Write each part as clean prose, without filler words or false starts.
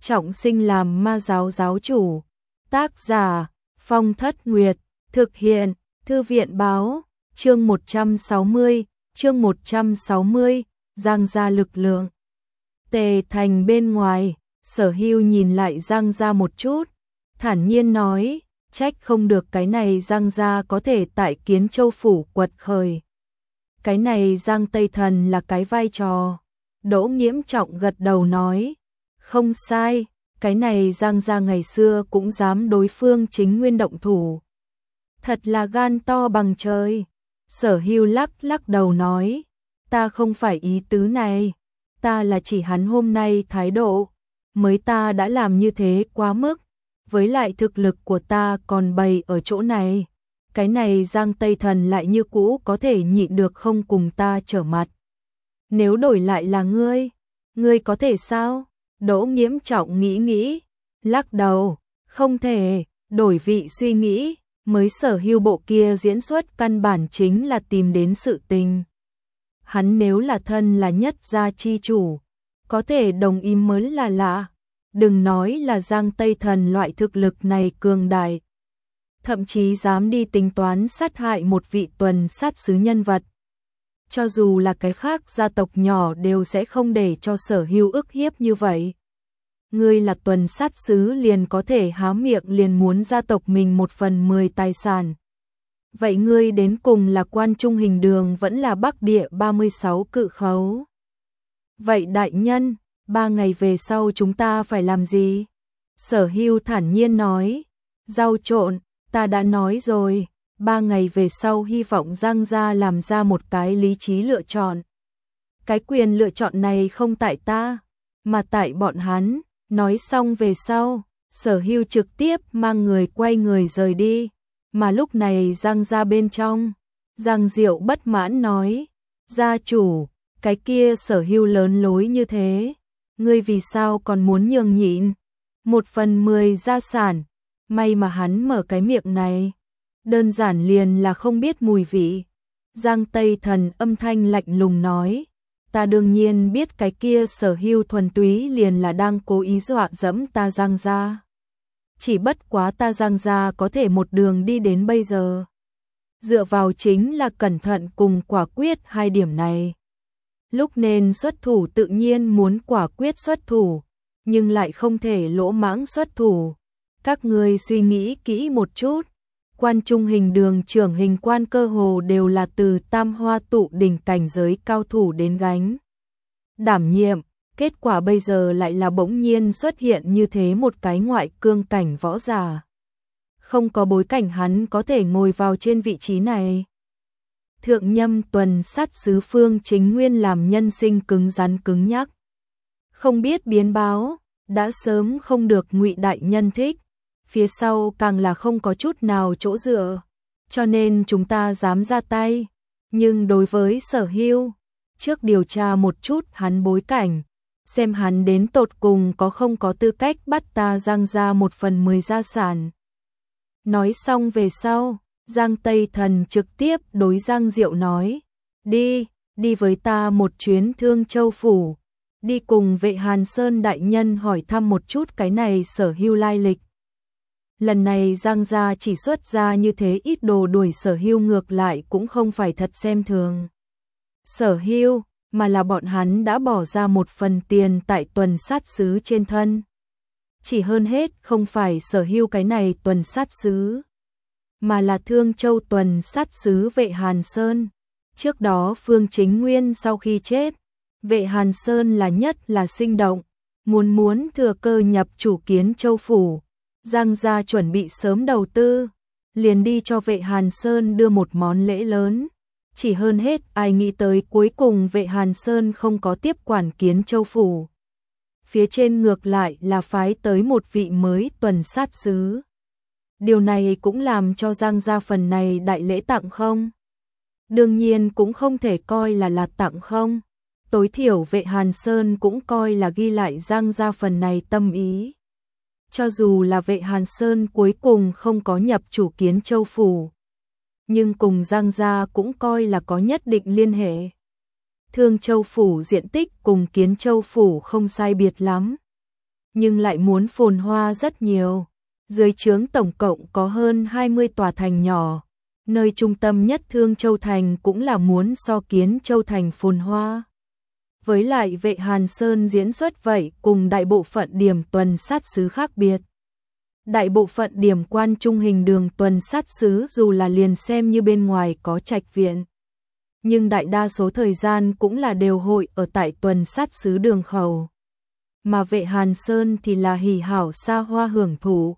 trọng sinh làm ma giáo giáo chủ. Tác giả Phong Thất Nguyệt. Thực hiện Thư viện Báo. Chương 160. Chương 160. Giang gia lực lượng. Tề Thành bên ngoài, Sở Hưu nhìn lại Giang gia một chút, thản nhiên nói, trách không được cái này Giang gia có thể tại Kiến Châu phủ quật khởi. Cái này Giang Tây Thần là cái vai trò. Đỗ Nghiễm Trọng gật đầu nói, không sai, cái này Giang gia ngày xưa cũng dám đối phương chính nguyên động thủ. Thật là gan to bằng trời. Sở Hưu lắc đầu nói, ta không phải ý tứ này, ta là chỉ hắn hôm nay thái độ, mới ta đã làm như thế quá mức, với lại thực lực của ta còn bày ở chỗ này, cái này Giang Tây Thần lại như cũ có thể nhịn được không cùng ta trở mặt. Nếu đổi lại là ngươi có thể sao? Đỗ Nghiễm Trọng nghĩ, lắc đầu, không thể, đổi vị suy nghĩ, mới Sở Hưu bộ kia diễn xuất căn bản chính là tìm đến sự tình. Hắn nếu là thân là nhất gia chi chủ, có thể đồng ý mới là lạ, đừng nói là Giang Tây Thần loại thực lực này cường đại, thậm chí dám đi tính toán sát hại một vị tuần sát sứ nhân vật. Cho dù là cái khác gia tộc nhỏ đều sẽ không để cho Sở Hưu ức hiếp như vậy. Ngươi là tuần sát sứ liền có thể há miệng liền muốn gia tộc mình 1/10 tài sản. Vậy ngươi đến cùng là Quan Trung Hình Đường vẫn là Bắc Địa 36 cự khấu? Vậy đại nhân, 3 ngày về sau chúng ta phải làm gì? Sở Hưu thản nhiên nói, rau trộn, ta đã nói rồi, 3 ngày về sau hy vọng Giang gia làm ra một cái lý trí lựa chọn. Cái quyền lựa chọn này không tại ta, mà tại bọn hắn. Nói xong về sau, Sở Hưu trực tiếp mang người quay người rời đi, mà lúc này Giang gia bên trong, Giang Diệu bất mãn nói, gia chủ, cái kia Sở Hưu lớn lối như thế, ngươi vì sao còn muốn nhường nhịn? 1/10 gia sản, may mà hắn mở cái miệng này, đơn giản liền là không biết mùi vị. Giang Tây Thần âm thanh lạnh lùng nói, ta đương nhiên biết cái kia Sở Hưu thuần túy liền là đang cố ý dọa dẫm ta Giang gia. Chỉ bất quá ta Giang gia có thể một đường đi đến bây giờ, dựa vào chính là cẩn thận cùng quả quyết hai điểm này. Lúc nên xuất thủ tự nhiên muốn quả quyết xuất thủ, nhưng lại không thể lỗ mãng xuất thủ. Các ngươi suy nghĩ kỹ một chút, Quan Trung Hình Đường trưởng hình quan cơ hồ đều là từ tam hoa tụ đỉnh cảnh giới cao thủ đến gánh đảm nhiệm, kết quả bây giờ lại là bỗng nhiên xuất hiện như thế một cái ngoại cương cảnh võ giả. Không có bối cảnh hắn có thể ngồi vào trên vị trí này. Thượng nhâm tuần sát sứ Phương Chính Nguyên làm nhân sinh cứng rắn cứng nhắc, không biết biến báo, đã sớm không được Ngụy đại nhân thích, phía sau càng là không có chút nào chỗ dựa, cho nên chúng ta dám ra tay. Nhưng đối với Sở Hưu, trước điều tra một chút hắn bối cảnh, xem hắn đến tột cùng có không có tư cách bắt ta Giang gia 1/10 gia sản. Nói xong về sau, Giang Tây Thần trực tiếp đối Giang Diệu nói, đi với ta một chuyến Thương Châu phủ, đi cùng Vệ Hàn Sơn đại nhân hỏi thăm một chút cái này Sở Hưu lai lịch. Lần này Giang gia chỉ xuất ra như thế ít đồ đuổi Sở Hưu ngược lại cũng không phải thật xem thường Sở Hưu, mà là bọn hắn đã bỏ ra một phần tiền tại tuần sát sứ trên thân. Chỉ hơn hết không phải Sở Hưu cái này tuần sát sứ, mà là Thương Châu tuần sát sứ Vệ Hàn Sơn. Trước đó Phương Chính Nguyên sau khi chết, Vệ Hàn Sơn là nhất là sinh động, muốn thừa cơ nhập chủ Kiến Châu phủ. Giang gia chuẩn bị sớm đầu tư, liền đi cho Vệ Hàn Sơn đưa một món lễ lớn. Chỉ hơn hết ai nghĩ tới cuối cùng Vệ Hàn Sơn không có tiếp quản Kiến Châu phủ. Phía trên ngược lại là phái tới một vị mới tuần sát sứ. Điều này cũng làm cho Giang gia phần này đại lễ tặng không. Đương nhiên cũng không thể coi là tặng không. Tối thiểu Vệ Hàn Sơn cũng coi là ghi lại Giang gia phần này tâm ý. Cho dù là Vệ Hàn Sơn cuối cùng không có nhập chủ Kiến Châu phủ, nhưng cùng Giang gia cũng coi là có nhất định liên hệ. Thương Châu phủ diện tích cùng Kiến Châu phủ không sai biệt lắm, nhưng lại muốn phồn hoa rất nhiều. Dưới trướng tổng cộng có hơn 20 tòa thành nhỏ, nơi trung tâm nhất Thương Châu Thành cũng là muốn so Kiến Châu Thành phồn hoa. Với lại Vệ Hàn Sơn diễn xuất vậy cùng đại bộ phận điểm tuần sát sứ khác biệt. Đại bộ phận điểm quan trung hình đường tuần sát sứ dù là liền xem như bên ngoài có trạch viện, nhưng đại đa số thời gian cũng là đều hội ở tại tuần sát sứ đường khẩu. Mà Vệ Hàn Sơn thì là hỉ hảo xa hoa hưởng thụ.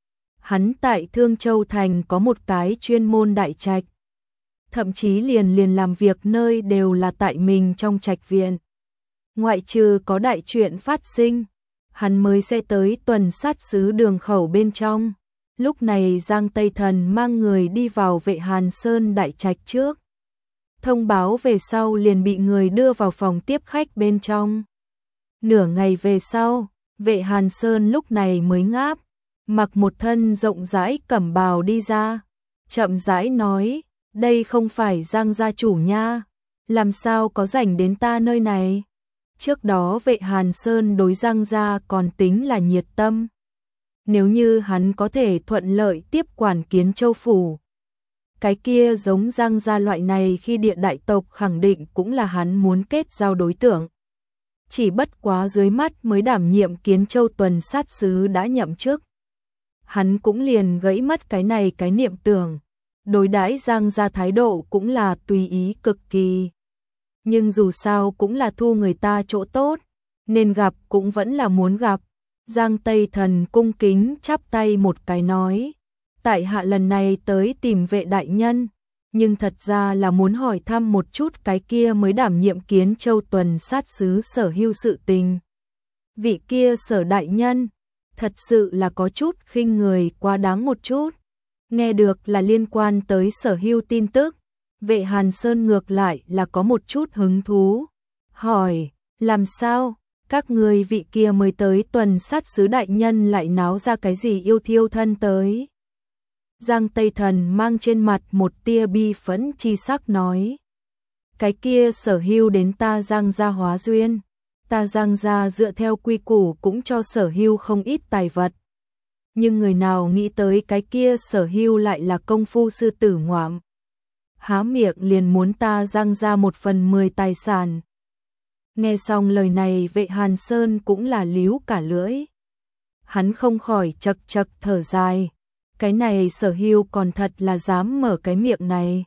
Hắn tại Thương Châu Thành có một cái chuyên môn đại trạch. Thậm chí liền làm việc nơi đều là tại mình trong trạch viện. Ngoại trừ có đại chuyện phát sinh, hắn mới sẽ tới tuần sát sứ đường khẩu bên trong. Lúc này Giang Tây Thần mang người đi vào Vệ Hàn Sơn đại trạch trước. Thông báo về sau liền bị người đưa vào phòng tiếp khách bên trong. Nửa ngày về sau, Vệ Hàn Sơn lúc này mới ngáp, mặc một thân rộng rãi cẩm bào đi ra, chậm rãi nói, đây không phải Giang gia chủ nha, làm sao có rảnh đến ta nơi này. Trước đó Vệ Hàn Sơn đối Giang gia còn tính là nhiệt tâm. Nếu như hắn có thể thuận lợi tiếp quản Kiến Châu Phủ, cái kia giống Giang gia loại này khi địa đại tộc khẳng định cũng là hắn muốn kết giao đối tượng. Chỉ bất quá dưới mắt mới đảm nhiệm Kiến Châu tuần sát sứ đã nhậm chức. Hắn cũng liền gãy mất cái này cái niệm tưởng, đối đãi Giang gia thái độ cũng là tùy ý cực kỳ. Nhưng dù sao cũng là thu người ta chỗ tốt, nên gặp cũng vẫn là muốn gặp. Giang Tây Thần cung kính chắp tay một cái nói, tại hạ lần này tới tìm Vệ đại nhân, nhưng thật ra là muốn hỏi thăm một chút cái kia mới đảm nhiệm Kiến Châu tuần sát sứ Sở Hưu sự tình. Vị kia Sở đại nhân, thật sự là có chút khinh người quá đáng một chút. Nghe được là liên quan tới Sở Hưu tin tức, Vệ Hàn Sơn ngược lại là có một chút hứng thú. Hỏi, làm sao, các người vị kia mới tới tuần sát sứ đại nhân lại náo ra cái gì yêu thiêu thân tới? Giang Tây Thần mang trên mặt một tia bi phẫn chi sắc nói, cái kia Sở Hưu đến ta Giang gia hóa duyên, ta Giang gia dựa theo quy củ cũng cho Sở Hưu không ít tài vật. Nhưng người nào nghĩ tới cái kia Sở Hưu lại là công phu sư tử ngoạm, há miệng liền muốn ta Giang gia 1/10 tài sản. Nghe xong lời này Vệ Hàn Sơn cũng là líu cả lưỡi. Hắn không khỏi chật chật thở dài. Cái này Sở Hưu còn thật là dám mở cái miệng này.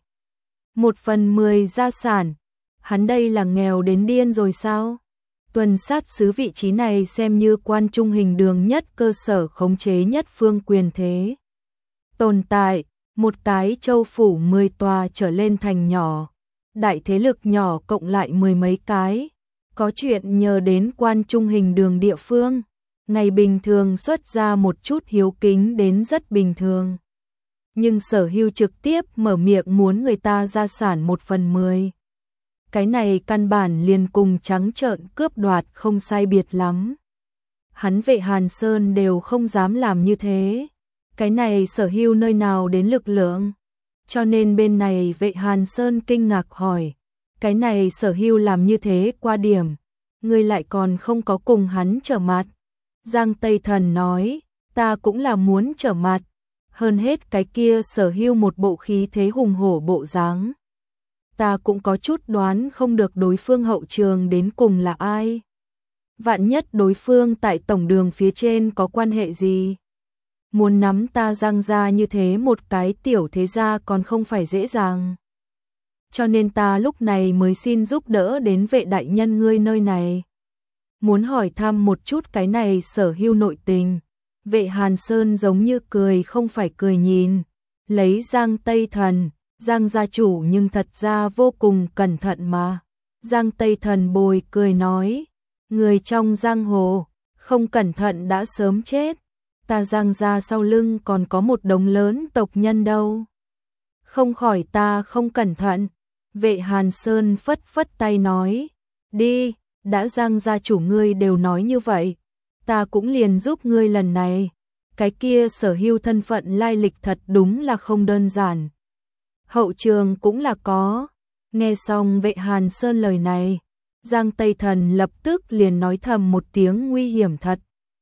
1/10 gia sản. Hắn đây là nghèo đến điên rồi sao? Tuần sát sứ vị trí này xem như quan trung hình đường nhất cơ sở khống chế nhất phương quyền thế. Tồn tại, một cái châu phủ 10 tòa trở lên thành nhỏ. Đại thế lực nhỏ cộng lại 10 mấy cái. Có chuyện nhờ đến quan trung hình đường địa phương. Ngày bình thường xuất ra một chút hiếu kính đến rất bình thường. Nhưng Sở Hưu trực tiếp mở miệng muốn người ta gia sản 1/10. Cái này căn bản liền cùng trắng trợn cướp đoạt không sai biệt lắm. Hắn Vệ Hàn Sơn đều không dám làm như thế. Cái này Sở Hưu nơi nào đến lực lượng? Cho nên bên này Vệ Hàn Sơn kinh ngạc hỏi, cái này Sở Hưu làm như thế qua điểm, ngươi lại còn không có cùng hắn trở mặt. Giang Tây Thần nói, ta cũng là muốn trở mặt, hơn hết cái kia Sở Hưu một bộ khí thế hùng hổ bộ dáng. Ta cũng có chút đoán không được đối phương hậu trường đến cùng là ai. Vạn nhất đối phương tại tổng đường phía trên có quan hệ gì. Muốn nắm ta Giang gia như thế một cái tiểu thế gia còn không phải dễ dàng. Cho nên ta lúc này mới xin giúp đỡ đến Vệ đại nhân ngươi nơi này. Muốn hỏi thăm một chút cái này Sở Hưu nội tình. Vệ Hàn Sơn giống như cười không phải cười nhìn. Lấy Giang Tây Thần, Giang gia chủ nhưng thật ra vô cùng cẩn thận mà. Giang Tây Thần bồi cười nói, người trong giang hồ, không cẩn thận đã sớm chết. Ta Giang gia sau lưng còn có một đống lớn tộc nhân đâu. Không khỏi ta không cẩn thận. Vệ Hàn Sơn phất phất tay nói, đi, đã Giang gia chủ ngươi đều nói như vậy, ta cũng liền giúp ngươi lần này. Cái kia Sở Hưu thân phận lai lịch thật đúng là không đơn giản. Hậu trường cũng là có. Nghe xong Vệ Hàn Sơn lời này, Giang Tây Thần lập tức liền nói thầm một tiếng nguy hiểm thật.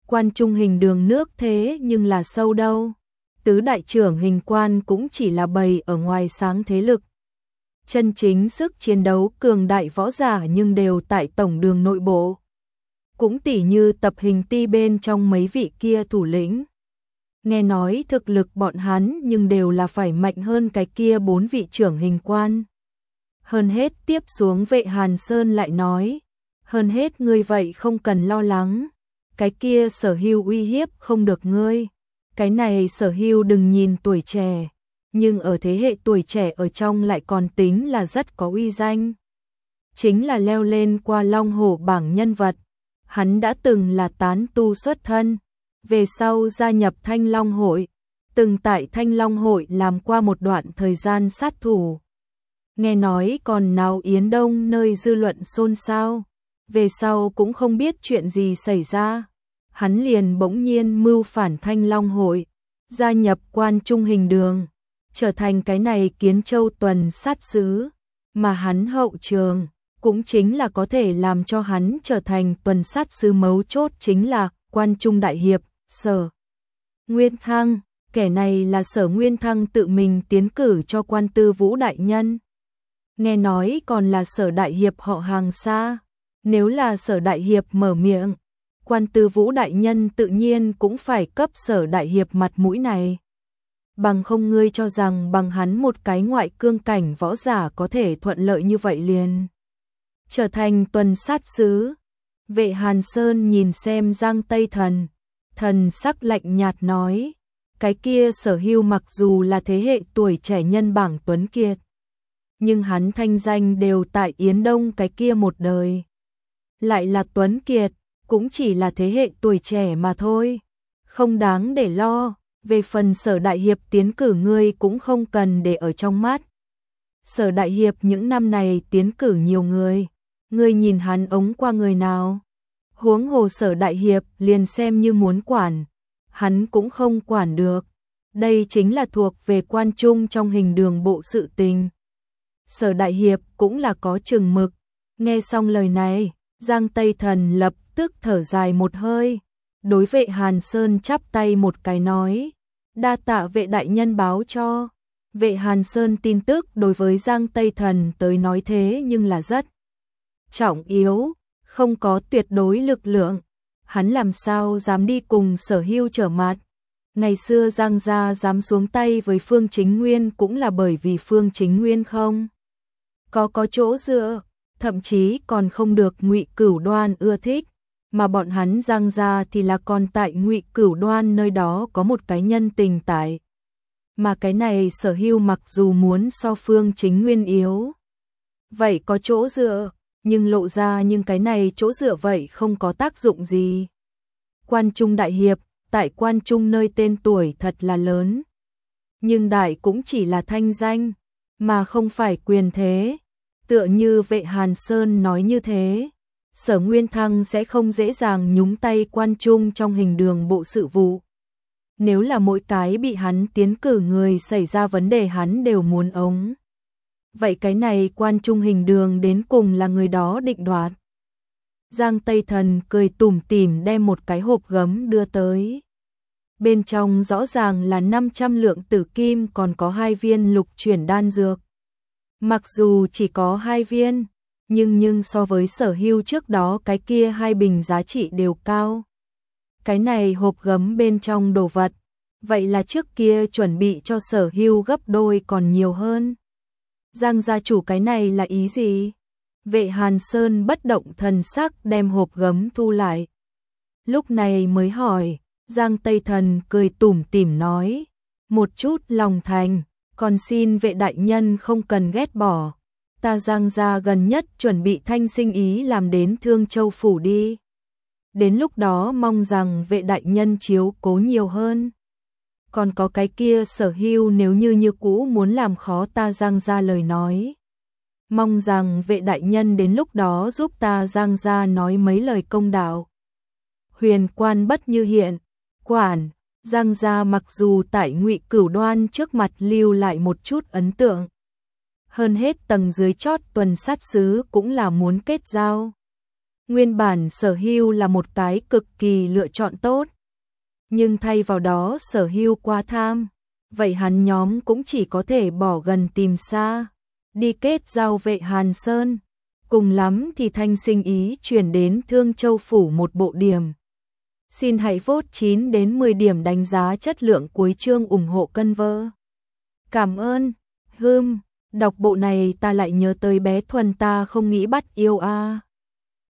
Quan trung hình đường nước thế nhưng là sâu đâu. Tứ đại trưởng hình quan cũng chỉ là bầy ở ngoài sáng thế lực. Chân chính sức chiến đấu cường đại võ giả nhưng đều tại tổng đường nội bộ. Cũng tỉ như tập hình ti bên trong mấy vị kia thủ lĩnh. Nghe nói thực lực bọn hắn nhưng đều là phải mạnh hơn cái kia 4 vị trưởng hình quan. Hơn hết tiếp xuống Vệ Hàn Sơn lại nói, hơn hết ngươi vậy không cần lo lắng, cái kia Sở Hưu uy hiếp không được ngươi. Cái này Sở Hưu đừng nhìn tuổi trẻ, nhưng ở thế hệ tuổi trẻ ở trong lại còn tính là rất có uy danh. Chính là leo lên qua Long Hổ bảng nhân vật, hắn đã từng là tán tu xuất thân, về sau gia nhập Thanh Long Hội, từng tại Thanh Long Hội làm qua một đoạn thời gian sát thủ. Nghe nói còn nào Yến Đông nơi dư luận xôn xao, về sau cũng không biết chuyện gì xảy ra. Hắn liền bỗng nhiên mưu phản Thanh Long Hội, gia nhập Quan Trung hình đường, trở thành cái này Kiến Châu tuần sát sứ, mà hắn hậu trường cũng chính là có thể làm cho hắn trở thành tuần sát sứ mấu chốt chính là Quan Trung đại hiệp Sở Nguyên Thăng. Kẻ này là Sở Nguyên Thăng tự mình tiến cử cho Quan Tư Vũ đại nhân. Nghe nói còn là Sở đại hiệp họ hàng xa. Nếu là Sở đại hiệp mở miệng, Quan Tư Vũ đại nhân tự nhiên cũng phải cấp Sở đại hiệp mặt mũi này. Bằng không ngươi cho rằng bằng hắn một cái ngoại cương cảnh võ giả có thể thuận lợi như vậy liền trở thành tuần sát sứ. Vệ Hàn Sơn nhìn xem Giang Tây Thần, thần sắc lạnh nhạt nói, cái kia Sở Hưu mặc dù là thế hệ tuổi trẻ nhân bảng tuấn kiệt, nhưng hắn thanh danh đều tại Yến Đông cái kia một đời. Lại là tuấn kiệt, cũng chỉ là thế hệ tuổi trẻ mà thôi, không đáng để lo. Về phần Sở đại hiệp tiến cử ngươi cũng không cần để ở trong mắt. Sở đại hiệp những năm này tiến cử nhiều người, ngươi nhìn hắn ống qua người nào? Huống hồ Sở đại hiệp liền xem như muốn quản, hắn cũng không quản được. Đây chính là thuộc về Quan Trung trong hình đường bộ sự tình. Sở đại hiệp cũng là có chừng mực. Nghe xong lời này, Giang Tây Thần lập tức thở dài một hơi, đối Vệ Hàn Sơn chắp tay một cái nói, đa tạ Vệ đại nhân báo cho. Vệ Hàn Sơn tin tức đối với Giang Tây Thần tới nói thế nhưng là rất trọng yếu, không có tuyệt đối lực lượng, hắn làm sao dám đi cùng Sở Hưu trở mặt. Ngày xưa Giang gia dám xuống tay với Phương Chính Nguyên cũng là bởi vì Phương Chính Nguyên không có chỗ dựa, thậm chí còn không được Ngụy Cửu Đoan ưa thích, mà bọn hắn Giang gia thì là còn tại Ngụy Cửu Đoan nơi đó có một cái nhân tình tại. Mà cái này Sở Hưu mặc dù muốn so Phương Chính Nguyên yếu, vậy có chỗ dựa, nhưng lộ ra nhưng cái này chỗ dựa vậy không có tác dụng gì. Quan Trung đại hiệp, tại Quan Trung nơi tên tuổi thật là lớn, nhưng đại cũng chỉ là thanh danh, mà không phải quyền thế. Tựa như Vệ Hàn Sơn nói như thế, Sở Nguyên Thăng sẽ không dễ dàng nhúng tay Quan Trung trong hình đường bộ sự vụ. Nếu là mỗi cái bị hắn tiến cử người xảy ra vấn đề hắn đều muốn ống, vậy cái này Quan Trung hình đường đến cùng là người đó định đoạt. Giang Tây Thần cười tủm tỉm đem một cái hộp gấm đưa tới. Bên trong rõ ràng là 500 lượng tử kim còn có 2 viên lục chuyển đan dược. Mặc dù chỉ có 2 viên, nhưng so với Sở Hưu trước đó cái kia 2 bình giá trị đều cao. Cái này hộp gấm bên trong đồ vật, vậy là trước kia chuẩn bị cho Sở Hưu gấp đôi còn nhiều hơn. Giang gia chủ cái này là ý gì? Vệ Hàn Sơn bất động thần sắc đem hộp gấm thu lại. Lúc này mới hỏi, Giang Tây Thần cười tủm tỉm nói, một chút lòng thành, còn xin Vệ đại nhân không cần ghét bỏ. Ta Giang gia gần nhất chuẩn bị thanh sinh ý làm đến Thương Châu phủ đi. Đến lúc đó mong rằng Vệ đại nhân chiếu cố nhiều hơn. Còn có cái kia Sở Hưu nếu như cũ muốn làm khó ta Giang gia lời nói, mong rằng Vệ đại nhân đến lúc đó giúp ta Giang gia nói mấy lời công đạo. Huyền quan bất như hiện, quản, Giang gia mặc dù tại Ngụy Cửu Đoan trước mặt lưu lại một chút ấn tượng, hơn hết tầng dưới chót tuần sát sứ cũng là muốn kết giao. Nguyên bản Sở Hưu là một cái cực kỳ lựa chọn tốt. Nhưng thay vào đó Sở Hưu quá tham. Vậy hắn nhóm cũng chỉ có thể bỏ gần tìm xa. Đi kết giao Vệ Hàn Sơn. Cùng lắm thì thanh sinh ý chuyển đến Thương Châu Phủ một bộ điểm. Xin hãy vote 9 đến 10 điểm đánh giá chất lượng cuối chương ủng hộ cân vơ. Cảm ơn. Đọc bộ này ta lại nhớ tới bé Thuần ta không nghĩ bắt yêu a.